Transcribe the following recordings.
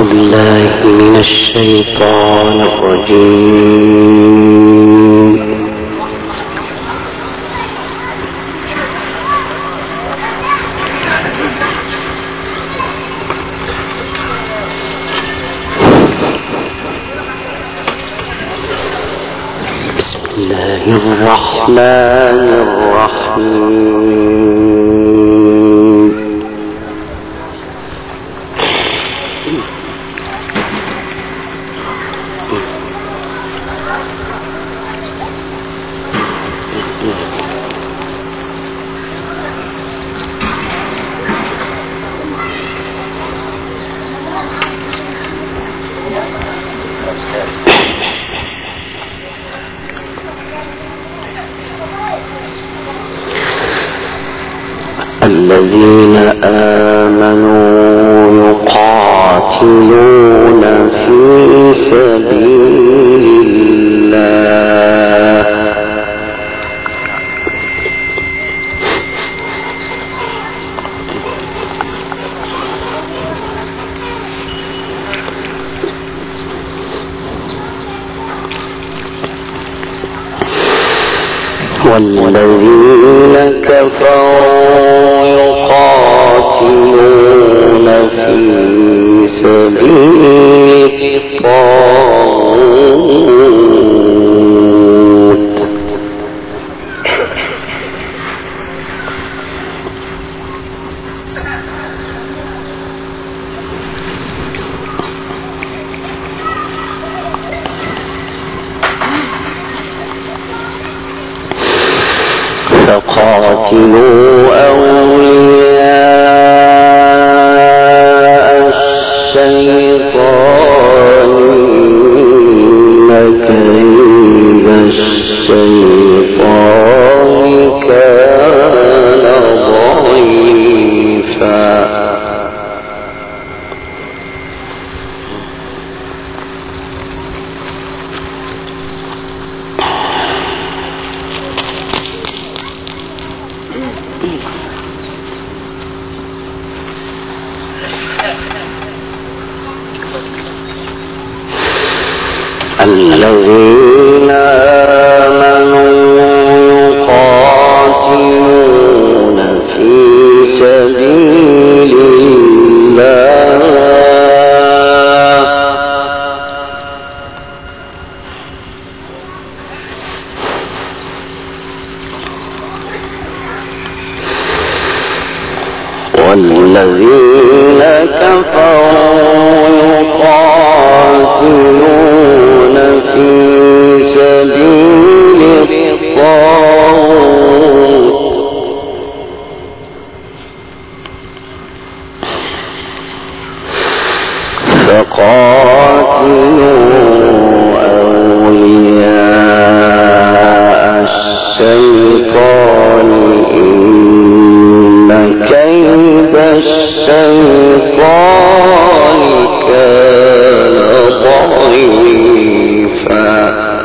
بالله من الشيطان الرجيم. بسم الله الرحمن الرحيم. الذين آمنوا يقاتلون في سبيل الله والذين كفروا يقاتلون في سبيل الطاغوت فقاتلوا أولياء الشيطان إن كيد الشيطان كان ضعيفا. الذين آمنوا يقاتلون في سبيل الله والذين كفروا يقاتلون في سبيل الطاغوت فقاتلوا أولياء الشيطان إن كيد الشيطان كان ضعيفا.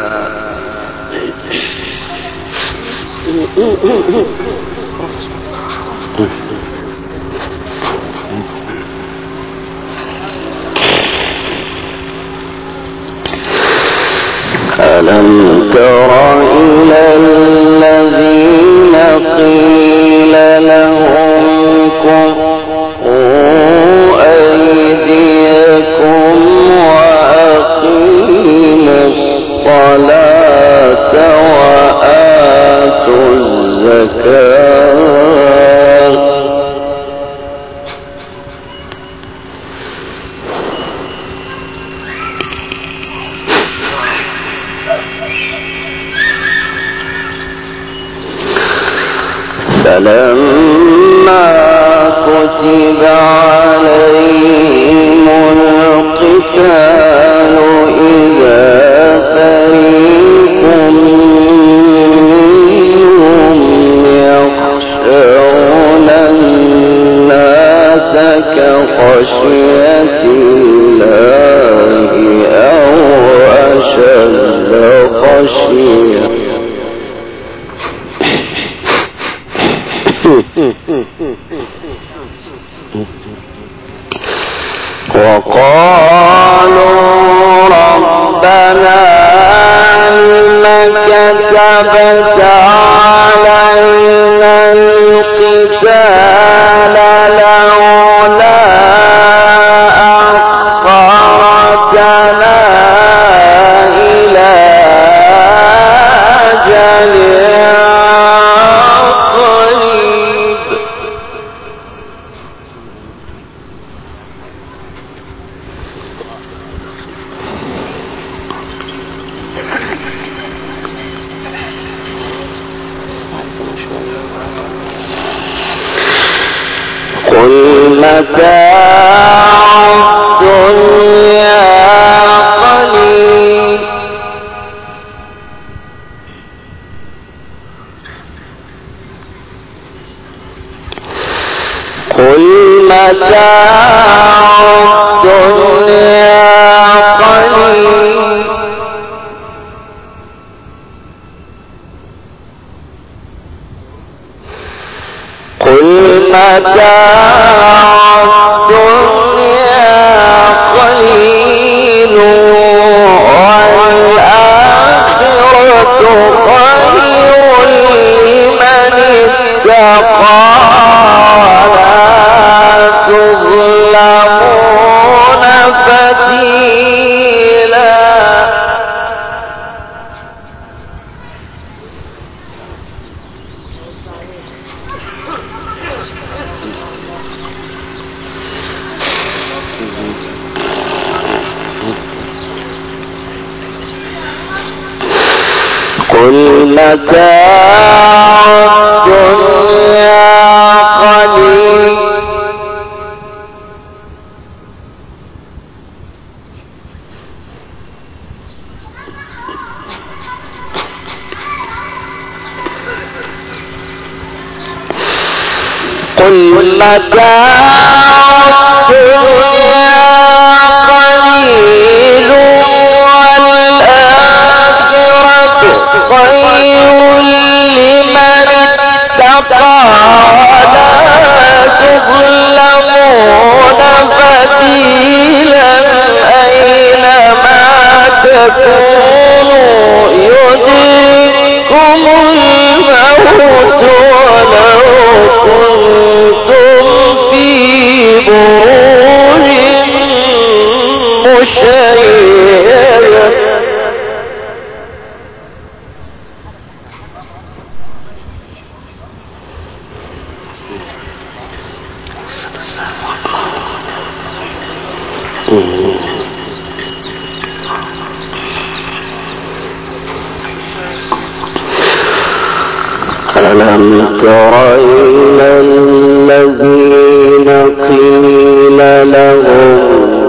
ألم تر إلى الذين قيل لهم كفوا أيديكم وأقيموا الصلاة وآتوا الزكاة فلما كتب عليهم القتال إذا فريق منهم يخشون الناس كخشية الله أو أشد خشية وقالوا ربنا لم كتبت علينا القتال لولا أخرتنا إلى أجل قريب. قل متاع الدنيا قليل قل متاع الدنيا قليل قل متاع الدنيا قليل والآخرة خير لمن اتقى لا تظلمون فتيلا. قل متاع الدنيا قليل قل متاع الدنيا قليل والآخرة خير لمن اتقى لا تظلمون فتيلا. أينما تكونوا يدرككم الموت ولو كنتم في بروج مشيدة. ألم تر إلى الذين قيل لهم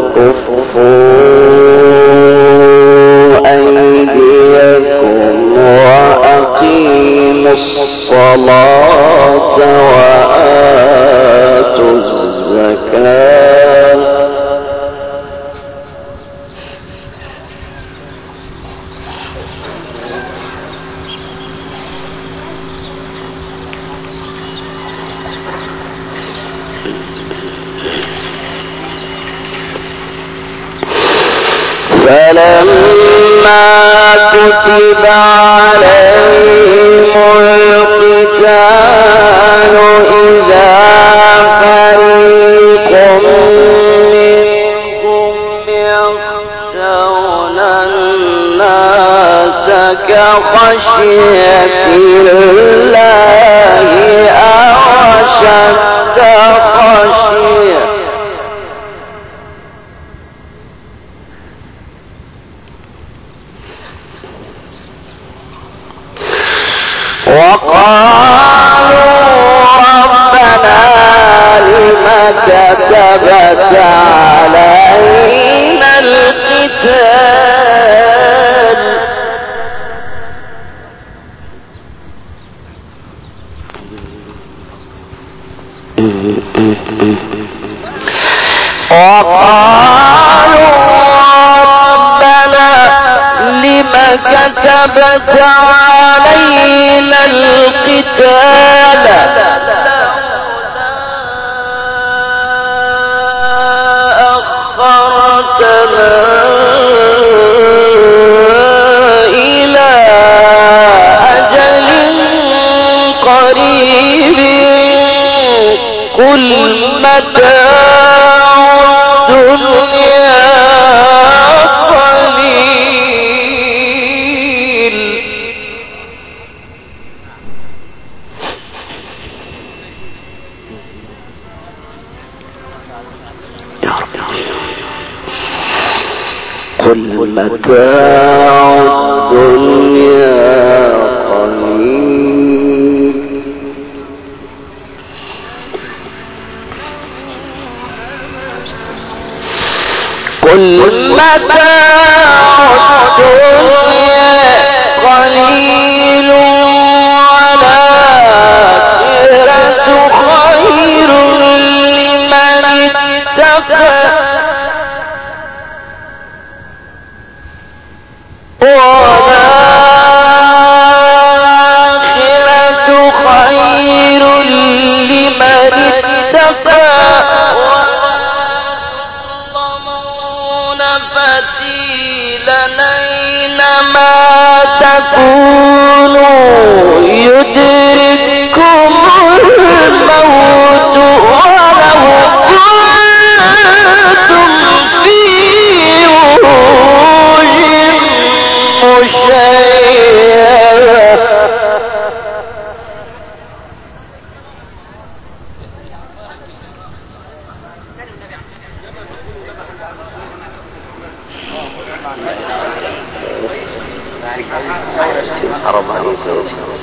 كفوا أيديكم وأقيموا الصلاة وآتوا الزكاة فلما كتب عليهم القتال إذا فريق منهم يخشون الناس كخشية الله أو أشد خشية. وقالوا ربنا لم كتبت علينا القتال وقالوا ربنا لم كتبت علينا القتال إلى أجل قريب قل متاع الدنيا قليل قل متاع الدنيا قليل قل متاع الدنيا قليل والآخرة خير لمن اتقى والآخرة خير لمن اتقى وَيَظْلَمُونَ فَتِيلًا أَيْنَمَا تَكُونُوا يُدْرِككُمُ الموت ولو كنتم في بروج مشيدة حرام عليك يا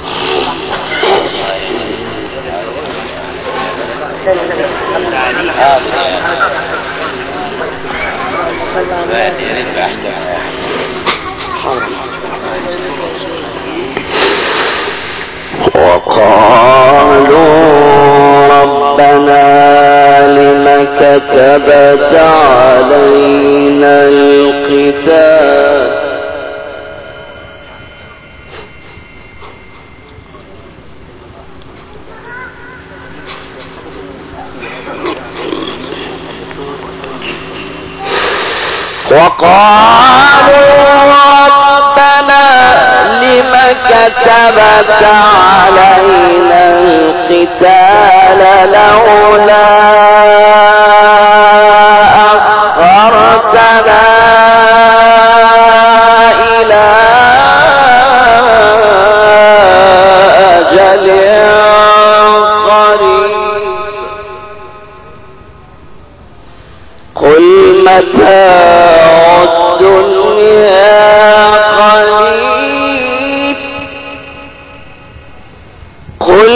وقالوا ربنا لم كتبت علينا القتال كتبت علينا القتال لولا أخرتنا إلى أجل قريب قل متاع الدنيا قليل قل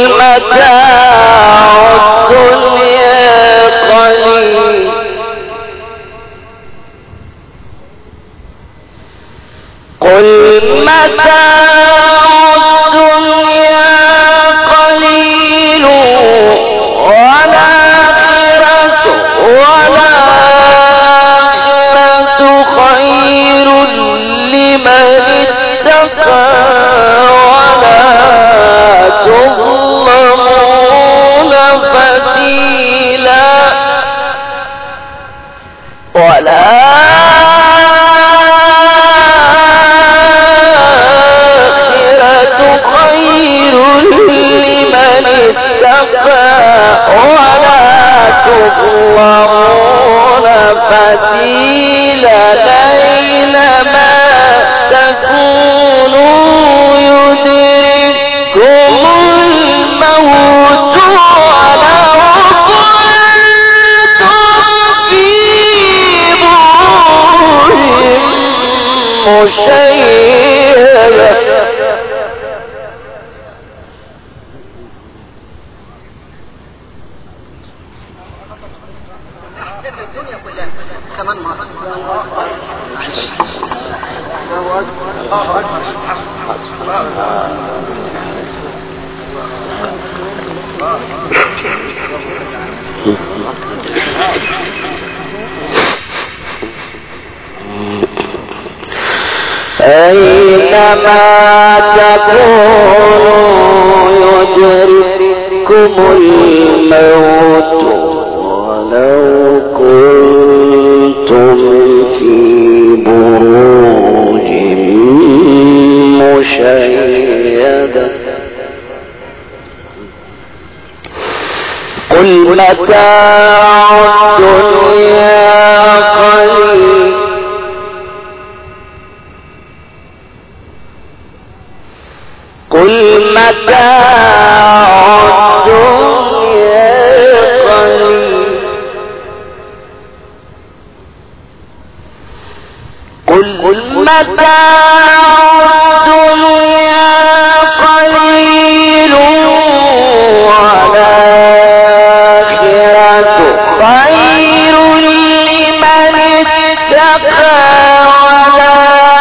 متاع الدنيا قليل قل متاع الدنيا قليل والآخرة خير لمن اتقى ولا تظلمون فتيلا والآخرة خير لمن اتقى ولا تظلمون فتيلا أينما تكونوا يدرككم الموت ولو كنتم في بروج مشيدة الدنيا كلها كمان مرة أينما تكونوا يدرككم الموت ولو كنتم في قل متاع الدنيا قليل قل متاع الدنيا قليل قل متاع الدنيا قليل والآخرة خير لمن اتقى ولا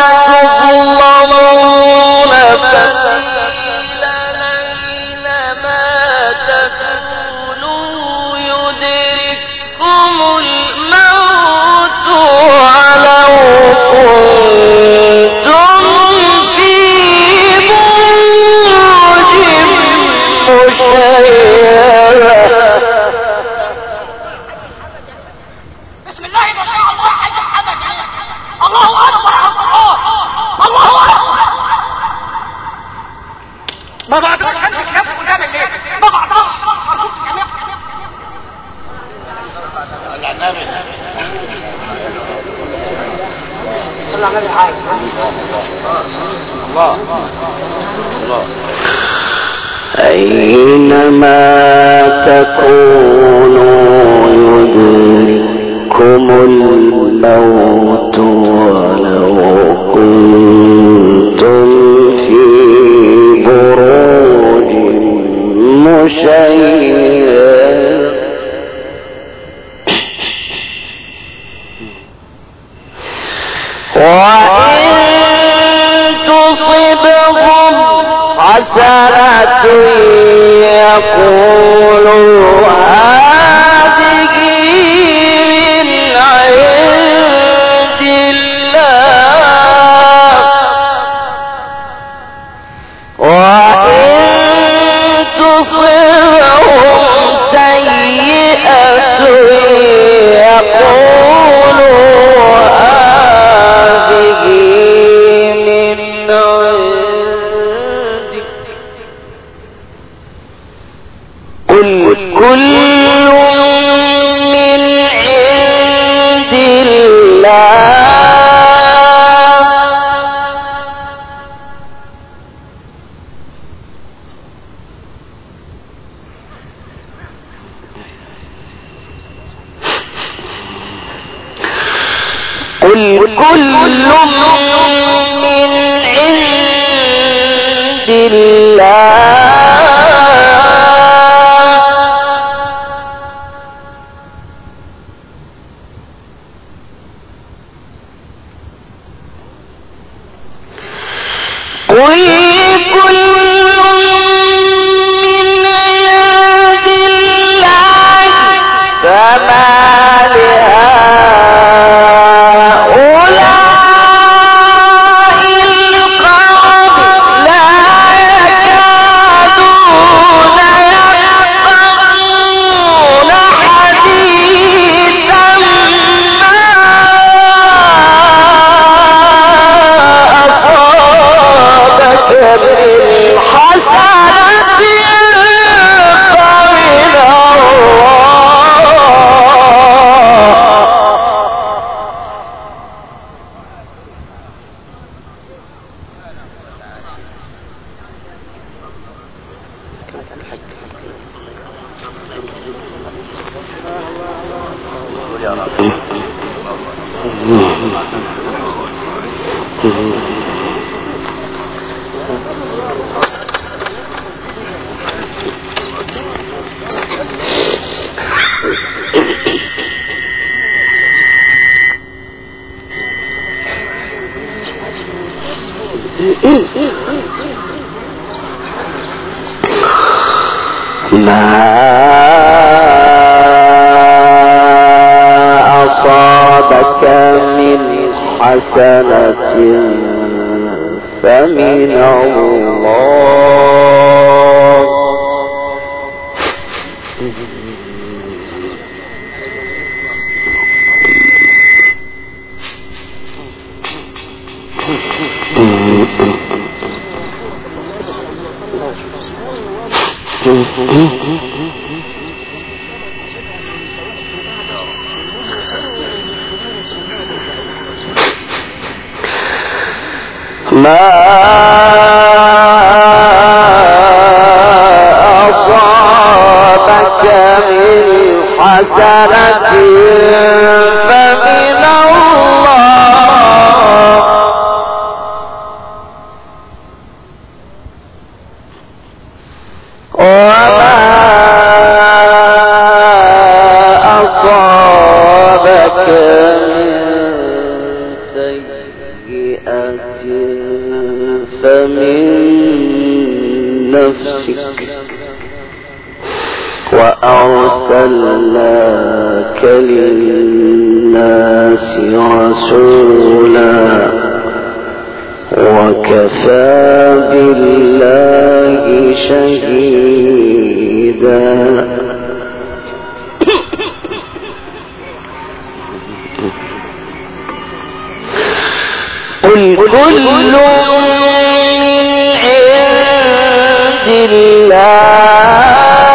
تظلمون فتيلا أينما تكونوا يدرككم الموت ولو كنتم في بروج مشيدة. بسم الله ما شاء الله حاجة محمد الله أكبر على القرآن الله أكبر. ما بعدهاش أنت شاف قدام الليل ما بعدهاش خرجت كمان صلى الله عليه الله أينما تكونوا يدرككم الموت ولو كنتم في بروج مشيدة. وإن تصبهم حسنة يقولوا هذه من عند الله وإن تصبهم سيئة يقولوا هذه من عندك قل كل من عند الله قل كل من عند الله قل كل من عند الله فما لهؤلاء القوم لا يكادون يفقهون حديثا ما أصابك بالحسنة فمن ما أصابك من حسنة فمن الله ما أصابك من حسنة فمن الله وما أصابك من سيئة فمن نفسك وأرسلناك للناس رسولا وكفى بالله شهيدا قل كل من عند الله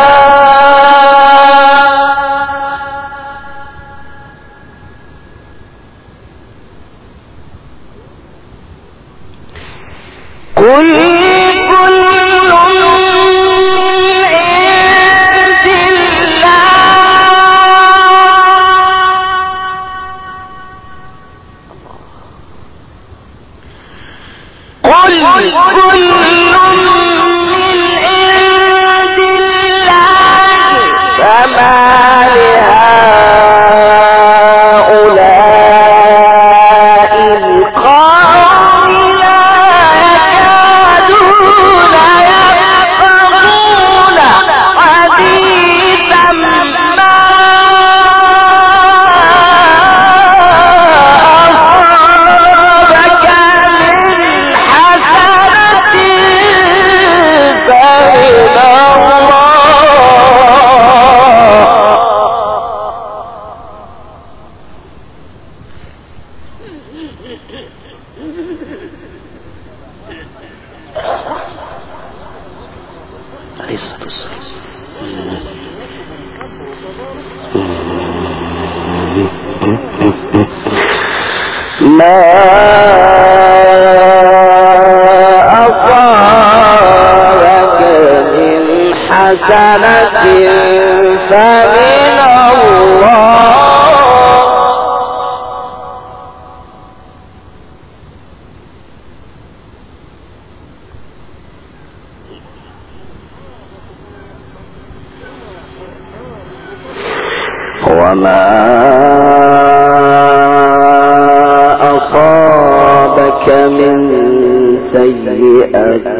ما أصابك من حسنة فمن الله وما أصابك من سيئة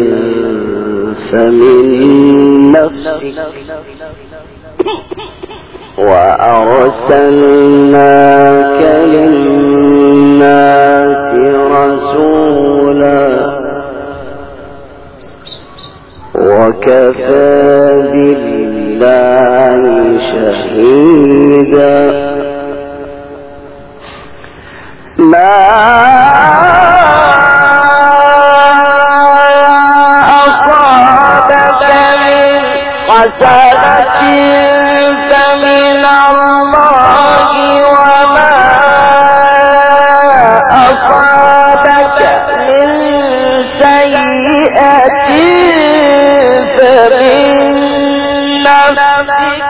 فمن نفسك وأرسلناك للناس رسولا وكفى بالله شهيدا ما أصابك من حسنة فمن الله وما أصابك من سيئة فمن نفسك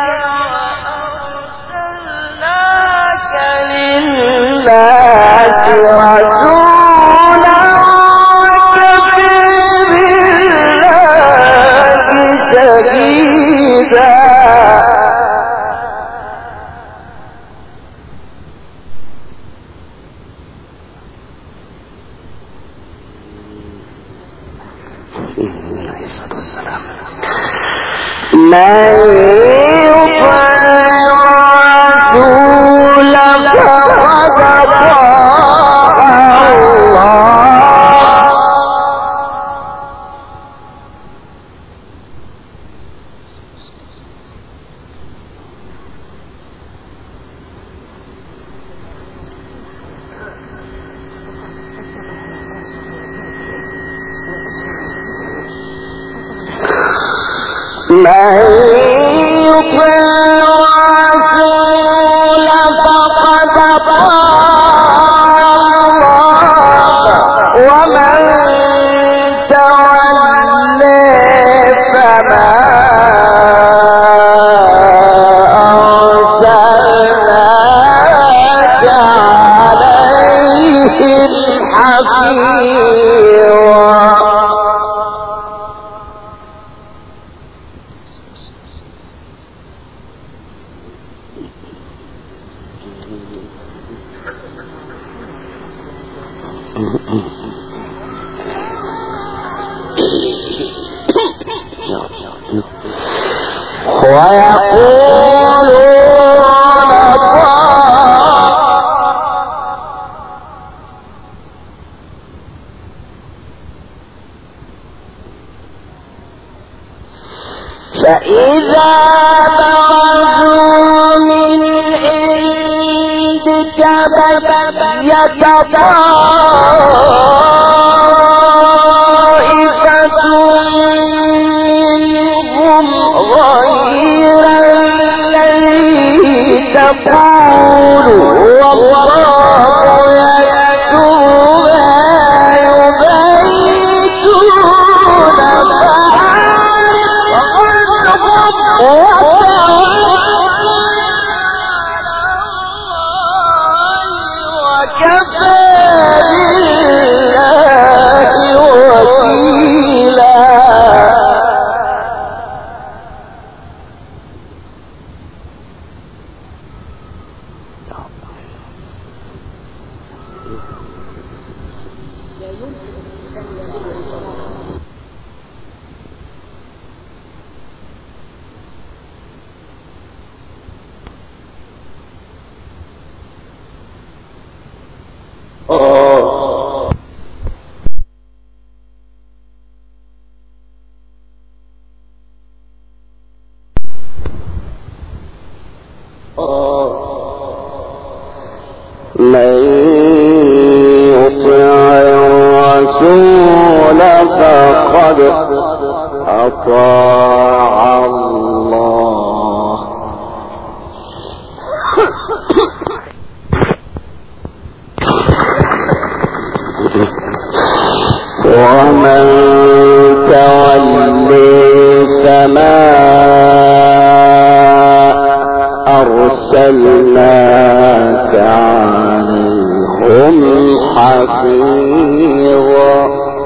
وأرسلناك للناس رسولا وكفى بالله شهيدا من يطع الرسول فقد أطاع الله من فإذا برزوا من عندك بيت طائفة منهم غير الذي تقول والله يكتب ما من يطع الرسول فقد أطاع الله ومن تولي فما أرسلناك عليهم حفيظا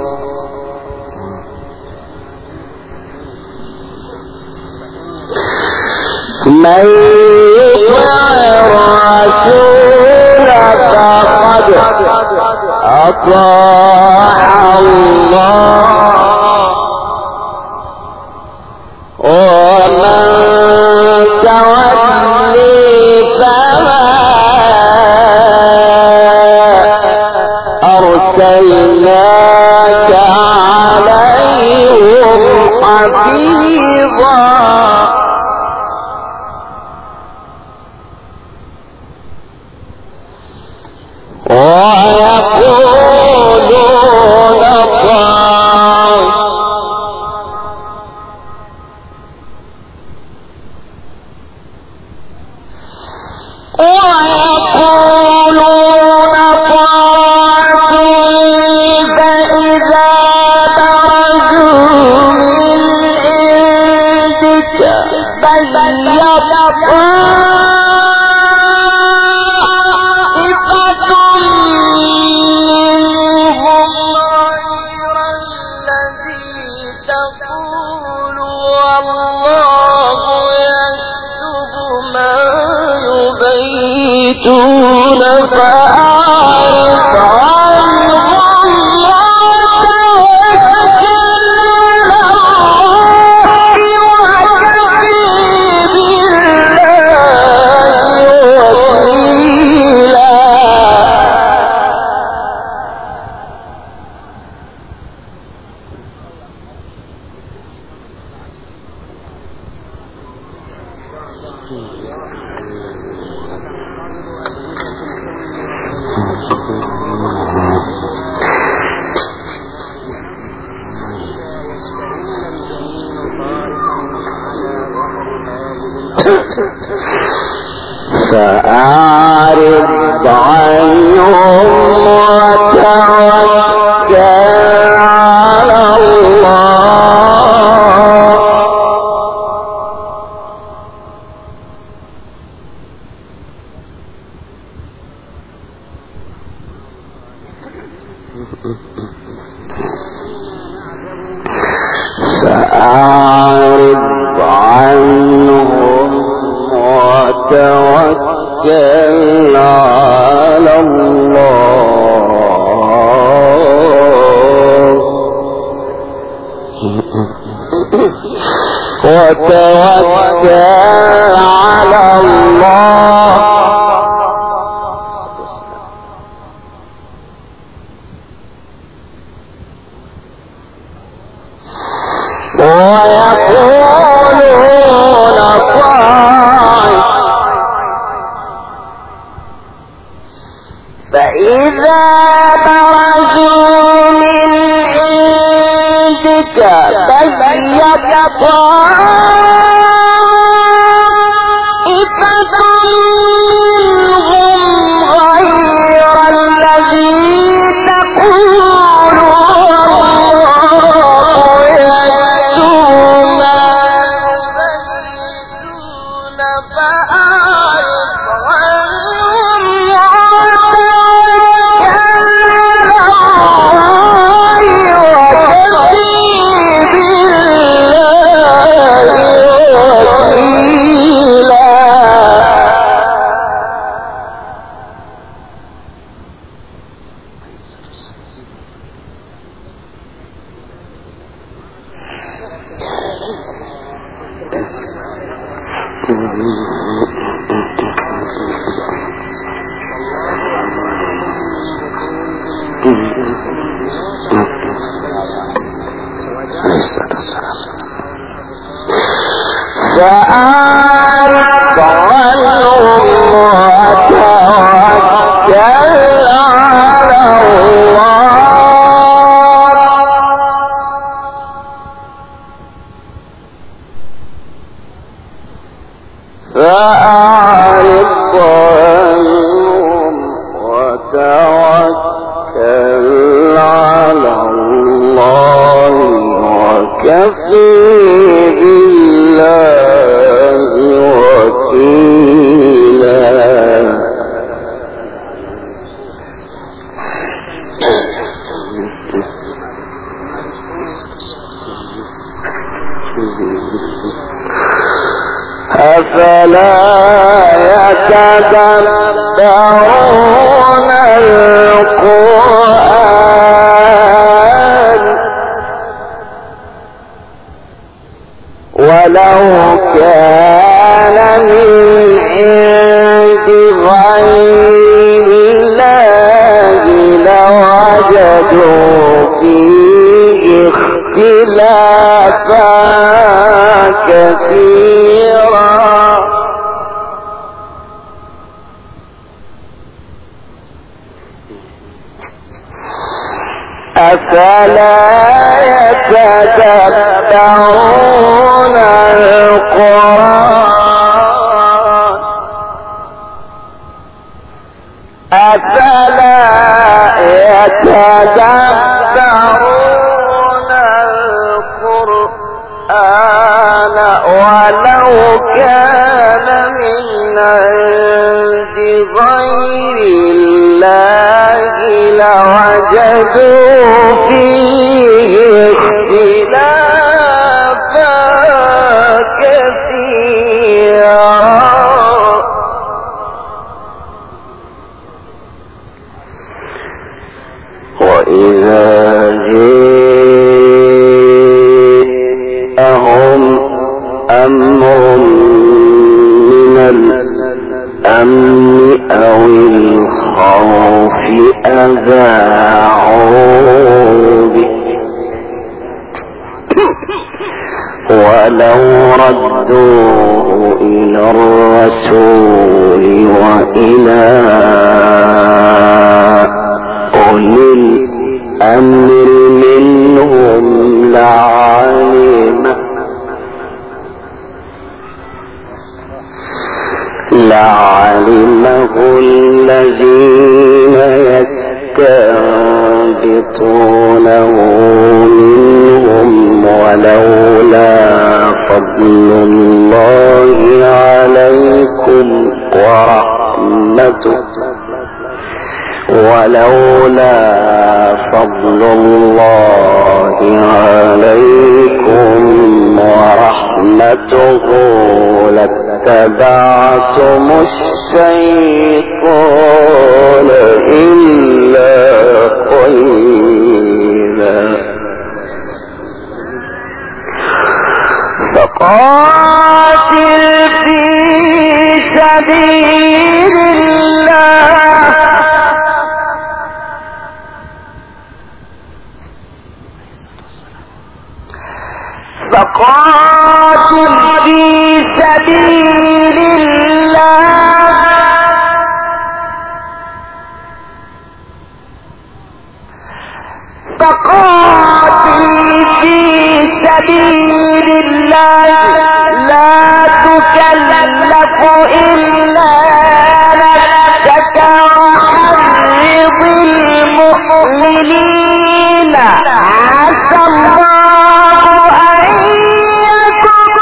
من يطع الرسول فقد أطاع الله ومن تولي فما أرسلناك عليهم حفيظا ويقولون طاعة فإذا برزوا من عندك بيت طائفة منهم غير الذي تقول والله يكتب ما يبيتون فأعرض عنهم وتوكل فأعرض عنهم وتوكل على الله فأعرض عنهم وتوكل وتوكل على الله وتوكل على الله ويقولون طاعة فإذا برزوا من عندك بيت طائفة منهم غير الذي تقول فأعرض عنهم وتوكل على الله فأعرض عنهم وتوكل على الله وكفى بالله وكيلا أفلا يتدبرون القرآن ولو كان من عند غير الله لوجدوا فيه اختلافا كثيرا أفلا يتدبرون القرآن أفلا يتدبرون القرآن ولو كان من عند غير الله لوجدوا فيه اختلافا كثيرا وإذا جاءهم أمر من الأمن أو الخوف أذاعوا به ولو ردوه إلى الرسول وإلى أولي الأمر منهم لعلمه الذين يستنبطونه منهم ولولا فضل الله عليكم ولولا فضل الله عليكم ورحمته لاتبعتم الشيطان إلا قليلا فقاتل في سبيل الله فقاتل في سبيل الله فقاتل في سبيل الله لا تكلف إلا نفسك وحرض المؤمنين عسى الله أن يكف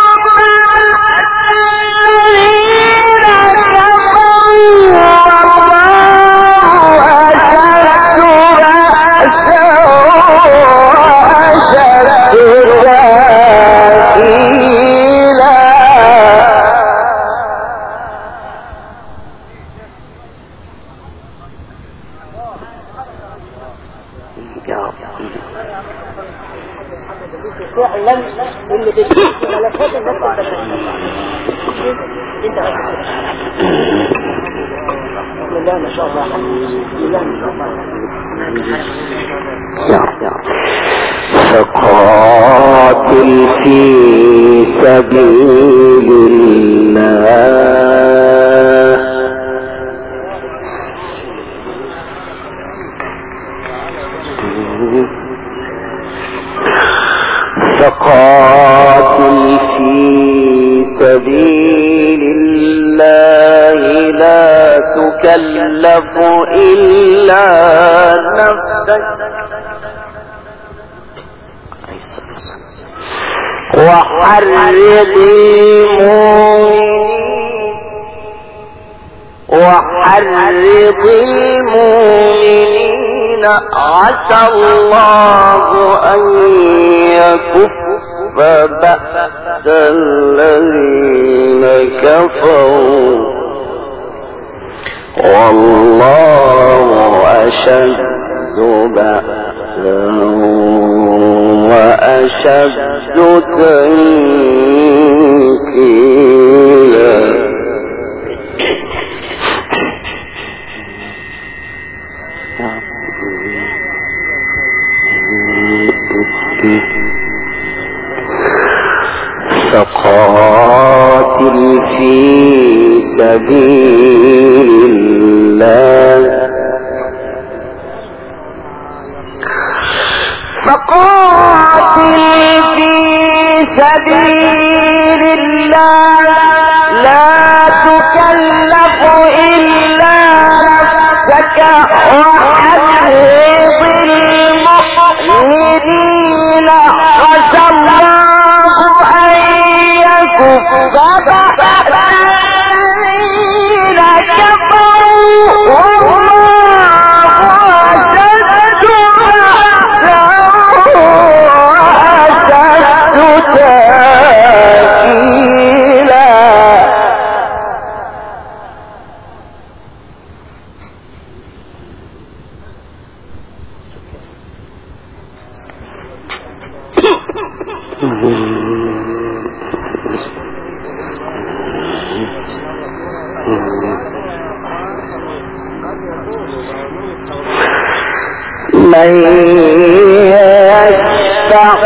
الذين كفروا والله أشد بأسا وأشد تأثيرا. فعلا اللي بتشوف ملكات النفس انت بسم الله ما شاء الله بسم الله ما شاء الله. فقاتل في سبيل الله فقاتل في سبيل الله لا تكلف إلا نفسك وحرض المؤمنين عسى الله أن يكف بأس الذين كفروا والله أشد بأسا وأشد تنكيلا. فقاتل في سبيل الله فقاتل في سبيل الله لا تكلف إلا نفسك وحرض المؤمنين عسى الله أن يكف بأس الذين كفروا والله أشد بأسا وأشد تأثيرا. من يشفع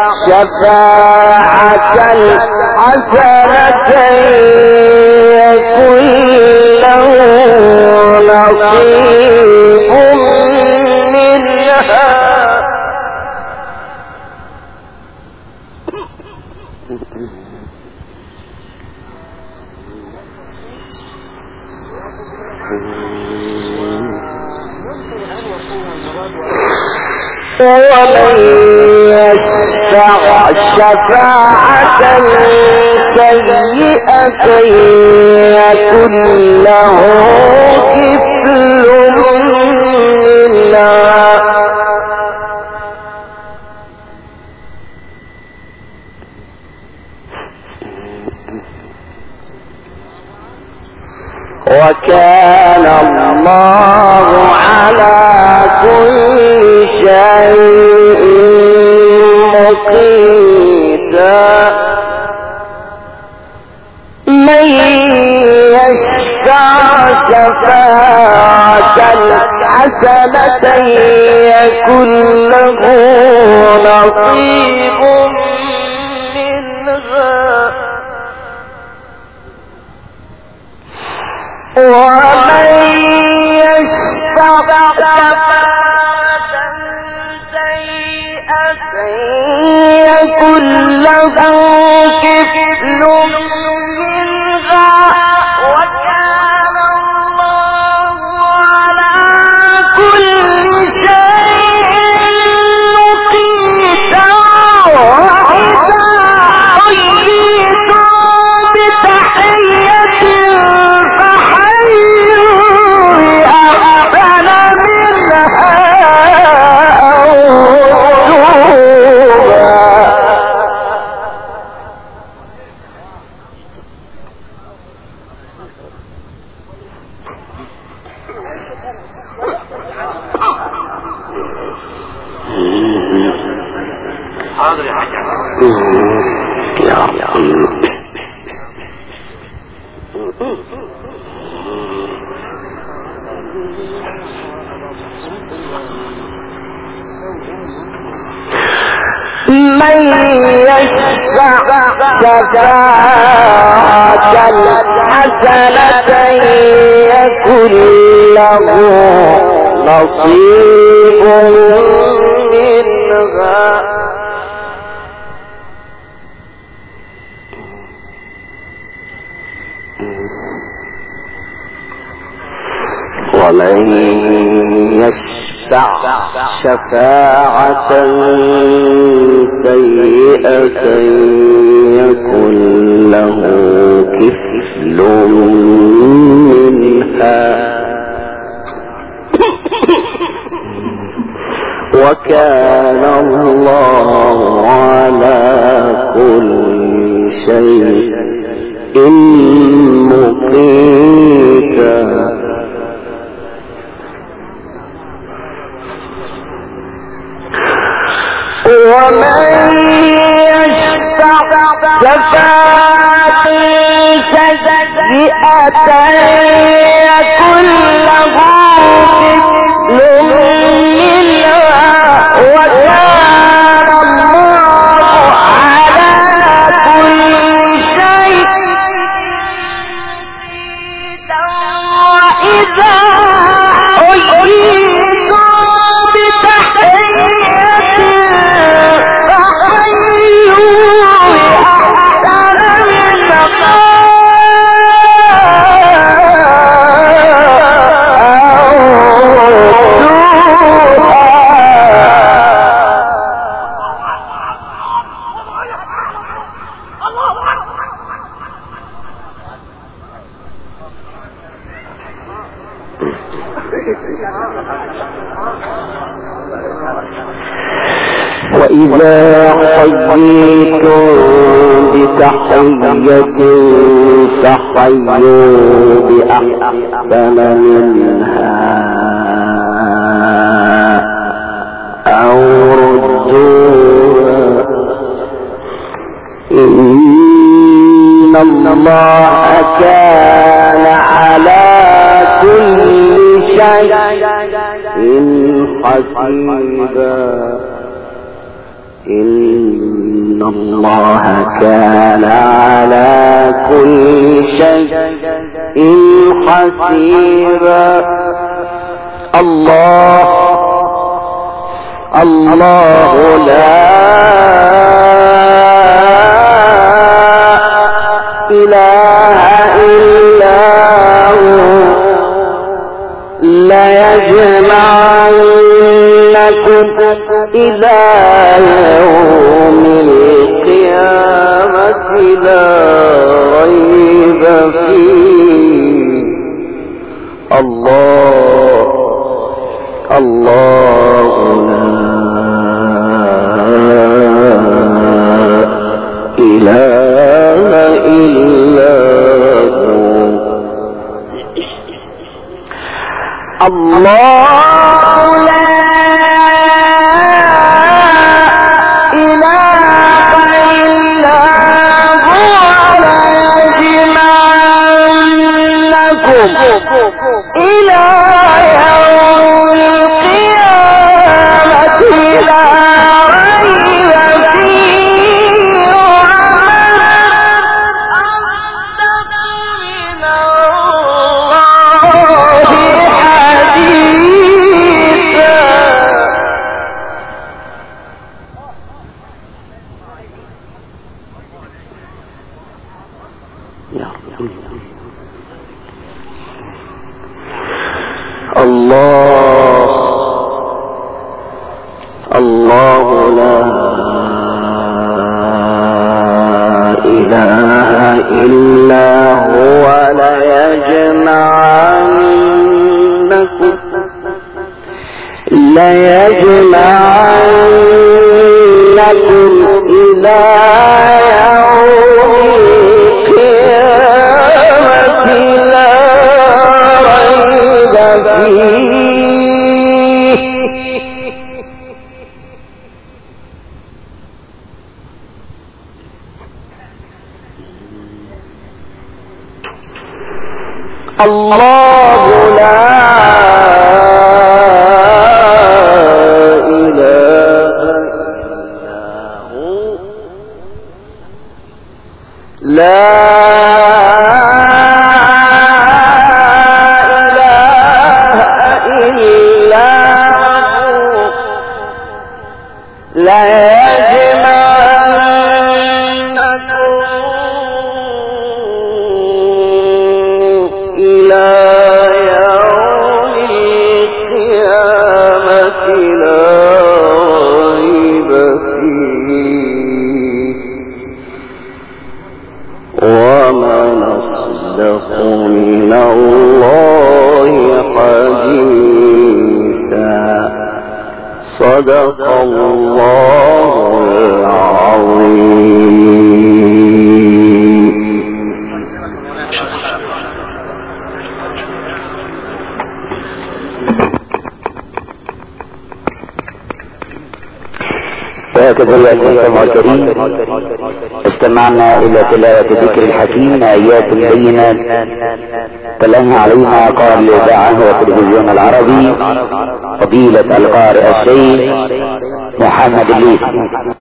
شفاعة حسنة يكن له نصيب منها ومن يشفع شفاعة سيئة يكن له كفل وكان الله على كل شيء مقيتا من يشفع شفاعة حسنة يكن له نصيب منها ومن يشفع شفاعة سيئة يكن له كفل منها وكان الله على كل شيء مقيتا وإذا حييتم بتحية من يشفع شفاعة حسنة يكن له نصيب منها ومن يشفع شفاعة سيئة يكن له كفل منها وكان الله على كل شيء مقيتا ومن يشفع شفاعة سيئة يكن له كفل منها وكان الله على كل شيء مقيتا وإذا حييتم بتحية وإذا حييتم بتحية فحيوا بأحسن منها أو ردوها إن الله كان على كل شيء حسيبا إن الله كان على كل شيء حسيبا الله لا إله إلا هو ليجمعنكم إلى يوم القيامة لا ريب فيه الله لا إله إلا هو الله لا إله إلا هو ليجمعنكم إلى يوم القيامة لا ريب فيه من الله حديثا. الله لا إله إلا هو ليجمعنكم إلى يوم القيامة لا ريب فيه. الله لا إله إلا هو لا إله إلا هو لا إلى يوم القيامة لا ريب فيه ومن أصدق من الله حديثا. صدق الله العظيم. وهكذا يا المستمع الكريم استمعنا الى تلاوة ذكر الحكيم ايات بينات تلاها علينا قائد الاذاعة والتلفزيون العربي فضيلة القارئ الشيخ محمد الليثي.